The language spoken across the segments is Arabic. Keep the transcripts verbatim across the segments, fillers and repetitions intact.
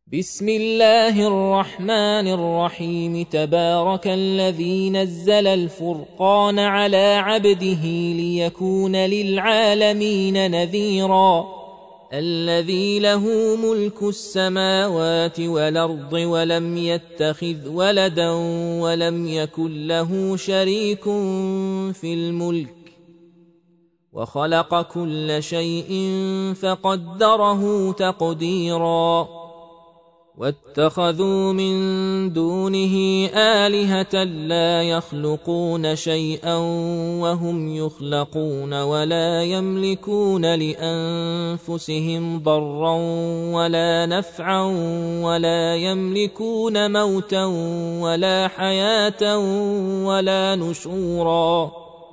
بسم الله الرحمن الرحيم تبارك الذي نزل الفرقان على عبده ليكون للعالمين نذيرا الذي له ملك السماوات والأرض ولم يتخذ ولدا ولم يكن له شريك في الملك وخلق كل شيء فقدره تقديرا واتخذوا من دونه آلهة لا يخلقون شيئا وهم يخلقون ولا يملكون لأنفسهم ضرا ولا نفعا ولا يملكون موتا ولا حياة ولا نشورا.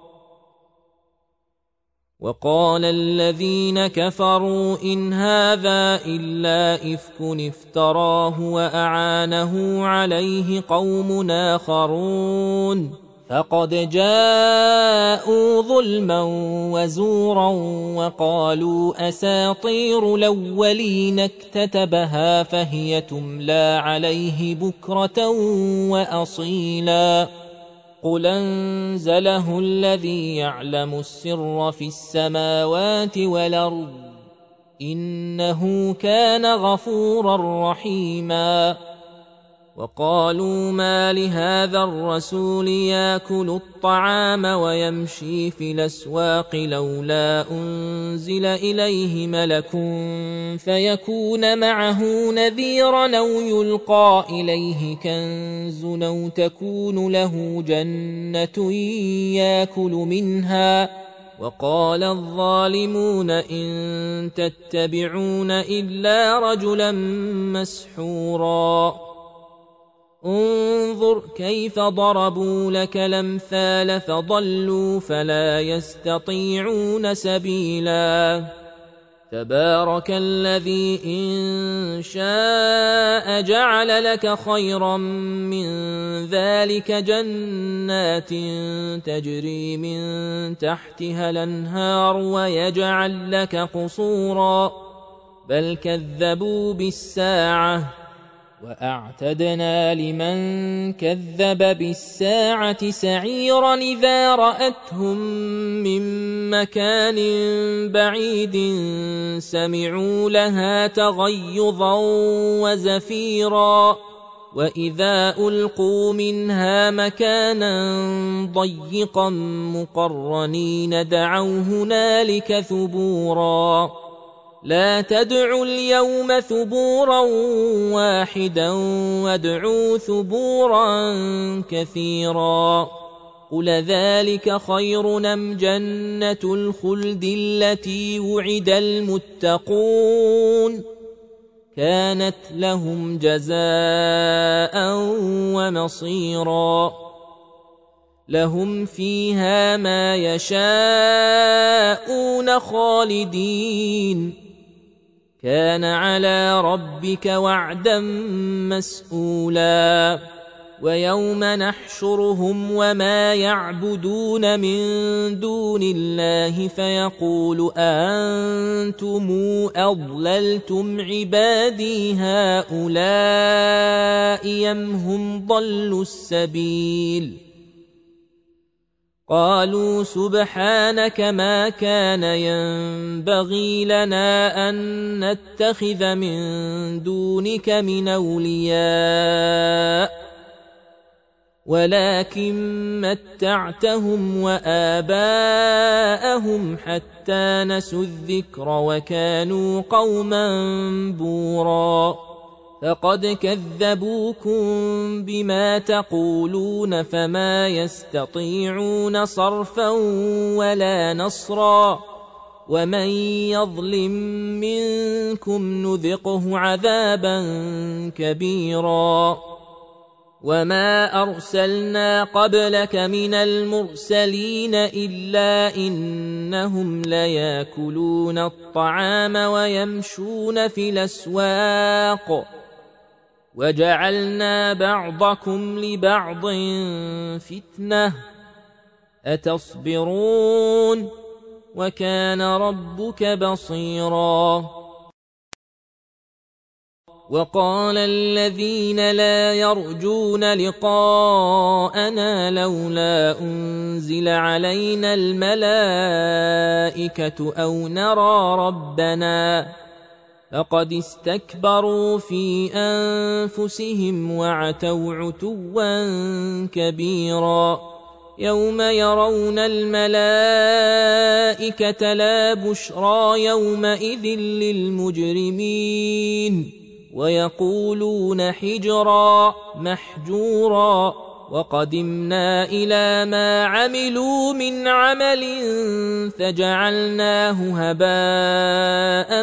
وقال الذين كفروا إن هذا إلا إفك افتراه وأعانه عليه قوم آخرون فقد جاءوا ظلما وزورا وقالوا أساطير الأولين اكتتبها فهي تملى عليه بكرة وأصيلا قل أنزله الذي يعلم السر في السماوات والأرض إنه كان غفورا رحيما. وقالوا ما لهذا الرسول يأكل الطعام ويمشي في الأسواق لولا أنزل إليه ملك فيكون معه نذيرا أو يلقى إليه كنز أو تكون له جنة يأكل منها. وقال الظالمون إن تتبعون إلا رجلا مسحورا انظر كيف ضربوا لك الأمثال فضلوا فلا يستطيعون سبيلا. تبارك الذي إن شاء جعل لك خيرا من ذلك جنات تجري من تحتها الأنهار ويجعل لك قصورا بل كذبوا بالساعة وأعتدنا لمن كذب بالساعة سعيرا إذا رأتهم من مكان بعيد سمعوا لها تغيظا وزفيرا وإذا ألقوا منها مكانا ضيقا مقرنين دعوا هنالك ثبورا لا تدعوا اليوم ثبورا واحدا وادعوا ثبورا كثيرا قل ذلك خير أم جنة الخلد التي وعد المتقون كانت لهم جزاء ومصيرا لهم فيها ما يشاءون خالدين كان على ربك وعدا مسئولا. ويوم نحشرهم وما يعبدون من دون الله فيقول أأنتم أضللتم عبادي هؤلاء أم هم ضلوا السبيل قالوا سبحانك ما كان ينبغي لنا أن نتخذ من دونك من أولياء ولكن متعتهم وآباءهم حتى نسوا الذكر وكانوا قوما بورا فقد كذبوكم بما تقولون فما يستطيعون صرفا ولا نصرا ومن يظلم منكم نذقه عذابا كبيرا. وما أرسلنا قبلك من المرسلين إلا إنهم ليأكلون الطعام ويمشون في الأسواق وجعلنا بعضكم لبعض فتنة أتصبرون وكان ربك بصيرا. وقال الذين لا يرجون لقاءنا لولا أنزل علينا الملائكة أو نرى ربنا فقد استكبروا في أنفسهم وعتوا عتوا كبيرا يوم يرون الملائكة لا بشرى يومئذ للمجرمين ويقولون حجرا محجورا وقدمنا إلى ما عملوا من عمل فجعلناه هباء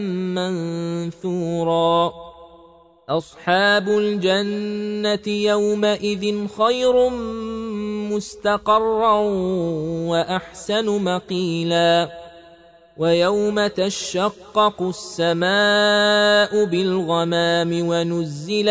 منثورا أصحاب الجنة يومئذ خير مستقرا وأحسن مقيلا ويوم تشقق السماء بالغمام ونزل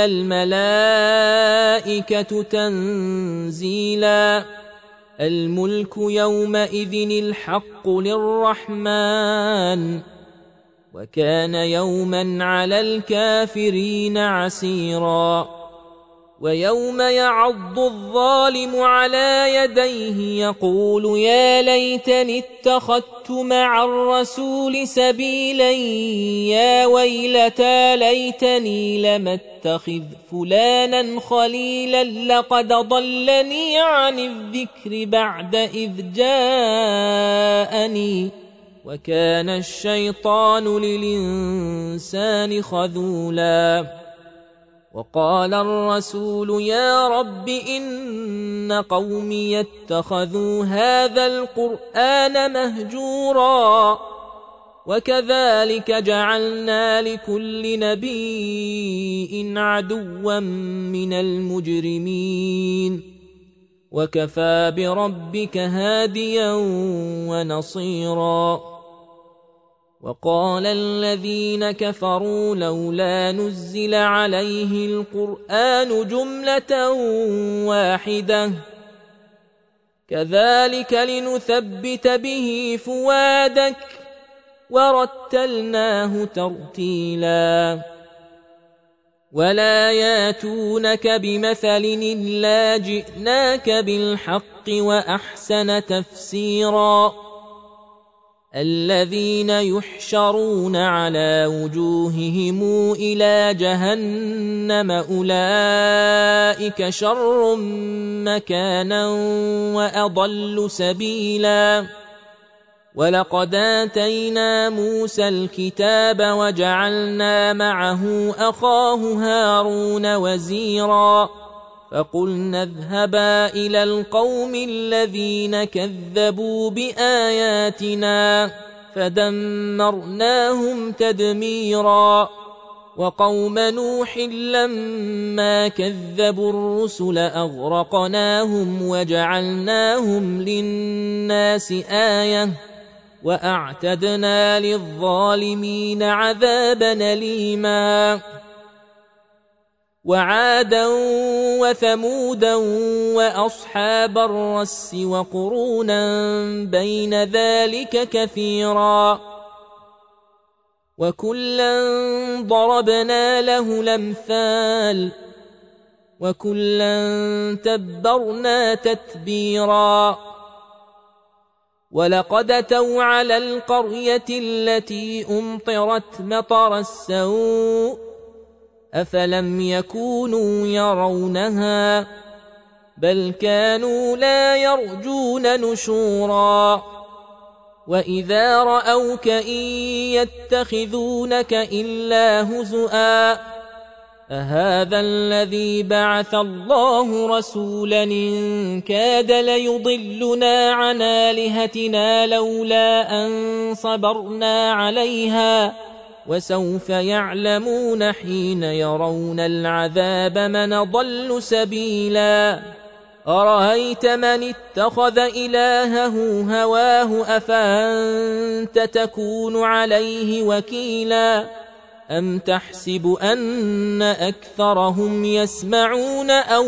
الملائكة تنزيلا الملك يومئذ الحق للرحمن وكان يوما على الكافرين عسيرا ويوم يعض الظالم على يديه يقول يا ليتني اتخذت مع الرسول سبيلا يا ويلتى ليتني لم اتخذ فلانا خليلا لقد ضلني عن الذكر بعد إذ جاءني وكان الشيطان للإنسان خذولا وقال الرسول يا رب إن قومي اتخذوا هذا القرآن مهجورا وكذلك جعلنا لكل نبي عدوا من المجرمين وكفى بربك هاديا ونصيرا وقال الذين كفروا لولا نزل عليه القرآن جملة واحدة كذلك لنثبت به فؤادك ورتلناه ترتيلا ولا ياتونك بمثل إلا جئناك بالحق وأحسن تفسيرا الذين يحشرون على وجوههم إلى جهنم أولئك شر مكانا وأضل سبيلا ولقد آتينا موسى الكتاب وجعلنا معه أخاه هارون وزيرا فقلنا اذهبا إلى القوم الذين كذبوا بآياتنا فدمرناهم تدميرا وقوم نوح لما كذبوا الرسل أغرقناهم وجعلناهم للناس آية وأعتدنا للظالمين عذابا أليما وعادا وثمودا وأصحاب الرس وقرونا بين ذلك كثيرا وكلا ضربنا له الأمثال وكلا تبرنا تتبيرا ولقد أتوا على القرية التي أمطرت مطر السوء أفلم يكونوا يرونها بل كانوا لا يرجون نشورا وإذا رأوك إن يتخذونك إلا هزؤا أهذا الذي بعث الله رسولا إن كاد ليضلنا عن آلهتنا لولا أن صبرنا عليها وسوف يعلمون حين يرون العذاب من ضل سبيلا أرأيت من اتخذ إلهه هواه أفأنت تكون عليه وكيلا أم تحسب أن أكثرهم يسمعون أو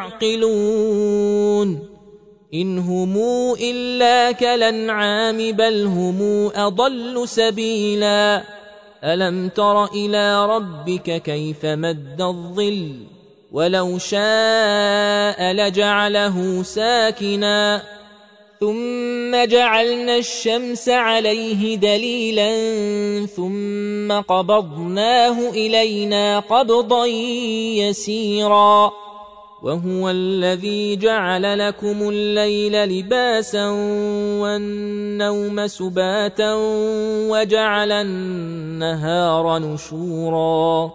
يعقلون إن هم إلا كالأنعام بل هم أضل سبيلا ألم تر إلى ربك كيف مد الظل ولو شاء لجعله ساكنا ثم جعلنا الشمس عليه دليلا ثم قبضناه إلينا قبضا يسيرا وهو الذي جعل لكم الليل لباسا والنوم سباتا وجعل النهار نشورا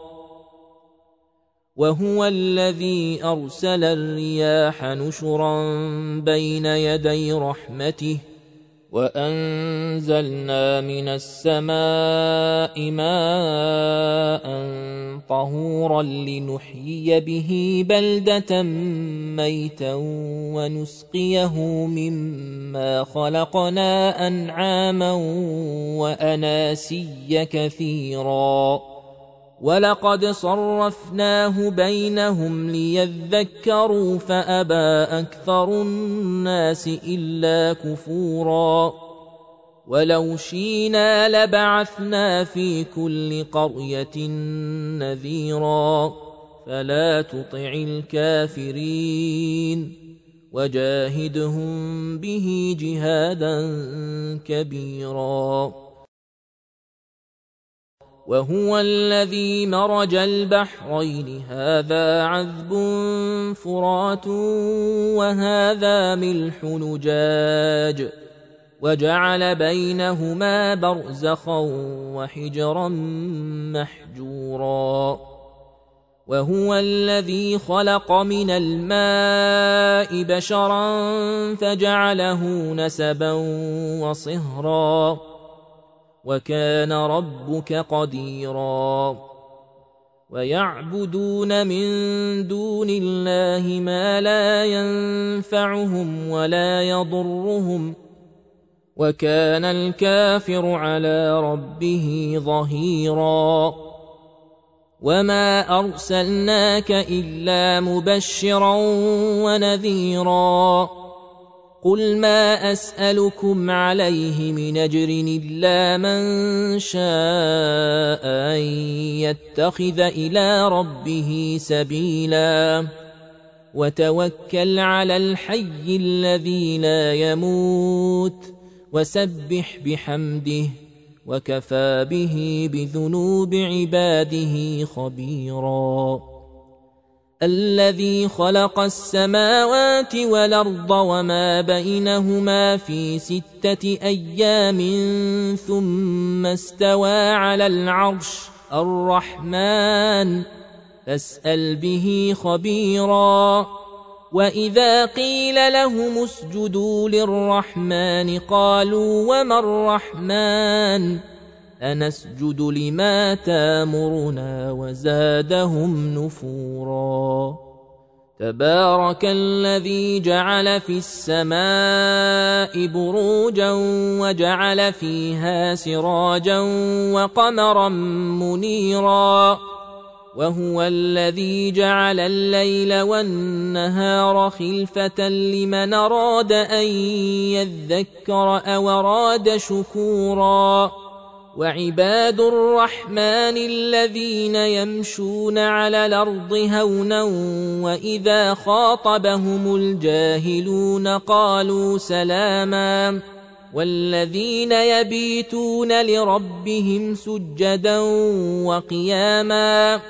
وهو الذي أرسل الرياح نشرا بين يدي رحمته وأنزلنا من السماء ماء طهورا لنحيي به بلدة ميتا ونسقيه مما خلقنا أنعاما وأناسيا كثيرا ولقد صرفناه بينهم ليذكروا فأبى أكثر الناس إلا كفورا ولو شئنا لبعثنا في كل قرية نذيرا فلا تطع الكافرين وجاهدهم به جهادا كبيرا وهو الذي مرج البحرين هذا عذب فرات وهذا ملح نجاج وجعل بينهما برزخا وحجرا محجورا وهو الذي خلق من الماء بشرا فجعله نسبا وصهرا وكان ربك قديرا ويعبدون من دون الله ما لا ينفعهم ولا يضرهم وكان الكافر على ربه ظهيرا وما أرسلناك إلا مبشرا ونذيرا قل ما أسألكم عليه من أجر إلا من شاء أن يتخذ إلى ربه سبيلا وتوكل على الحي الذي لا يموت وسبح بحمده وكفى به بذنوب عباده خبيرا الذي خلق السماوات والأرض وما بينهما في ستة أيام ثم استوى على العرش الرحمن فاسأل به خبيرا وإذا قيل لهم اسجدوا للرحمن قالوا وما الرحمن أنسجد لما تامرنا وزادهم نفورا تبارك الذي جعل في السماء بروجا وجعل فيها سراجا وقمرا منيرا وهو الذي جعل الليل والنهار خلفة لمن أراد أن يذكر أو أراد شكورا وعباد الرحمن الذين يمشون على الأرض هونا وإذا خاطبهم الجاهلون قالوا سلاما والذين يبيتون لربهم سجدا وقياما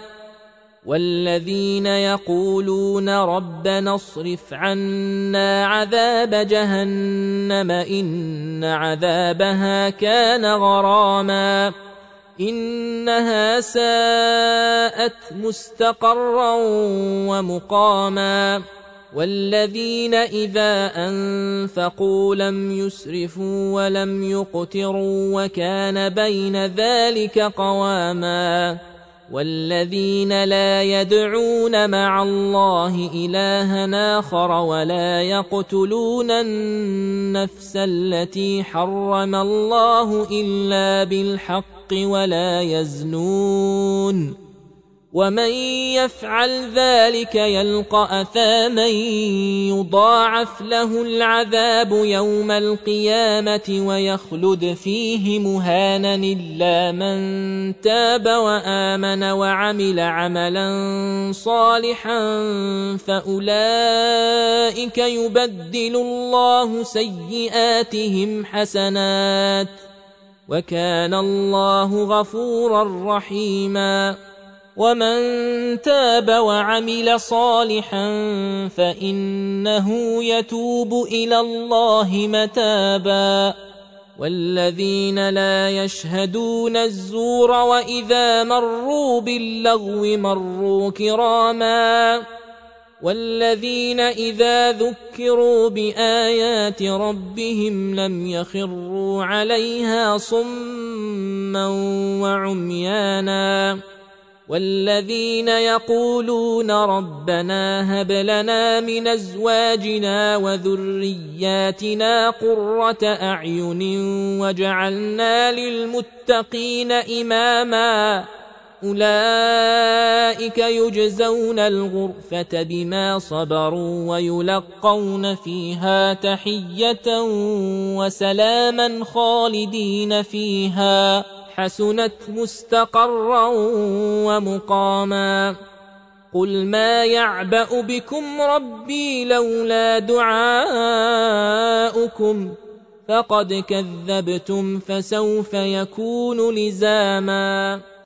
والذين يقولون ربنا اصرف عنا عذاب جهنم إن عذابها كان غراما إنها ساءت مستقرا ومقاما والذين إذا أنفقوا لم يسرفوا ولم يقتروا وكان بين ذلك قواما والذين لا يدعون مع الله إلها آخر ولا يقتلون النفس التي حرم الله إلا بالحق ولا يزنون ومن يفعل ذلك يلقى أثاما يضاعف له العذاب يوم القيامة ويخلد فيه مهانا إلا من تاب وآمن وعمل عملا صالحا فأولئك يبدل الله سيئاتهم حسنات وكان الله غفورا رحيما. ومن تاب وعمل صالحا فإنه يتوب إلى الله متابا. والذين لا يشهدون الزور وإذا مروا باللغو مروا كراما. والذين إذا ذكروا بآيات ربهم لم يخروا عليها صما وعميانا. والذين يقولون ربنا هب لنا من أزواجنا وذرياتنا قرة أعين واجعلنا للمتقين إماما. أولئك يجزون الغرفة بما صبروا ويلقون فيها تحية وسلاما خالدين فيها حسنت مستقرا ومقاما. قل ما يعبأ بكم ربي لولا دعاؤكم فقد كذبتم فسوف يكون لزاما.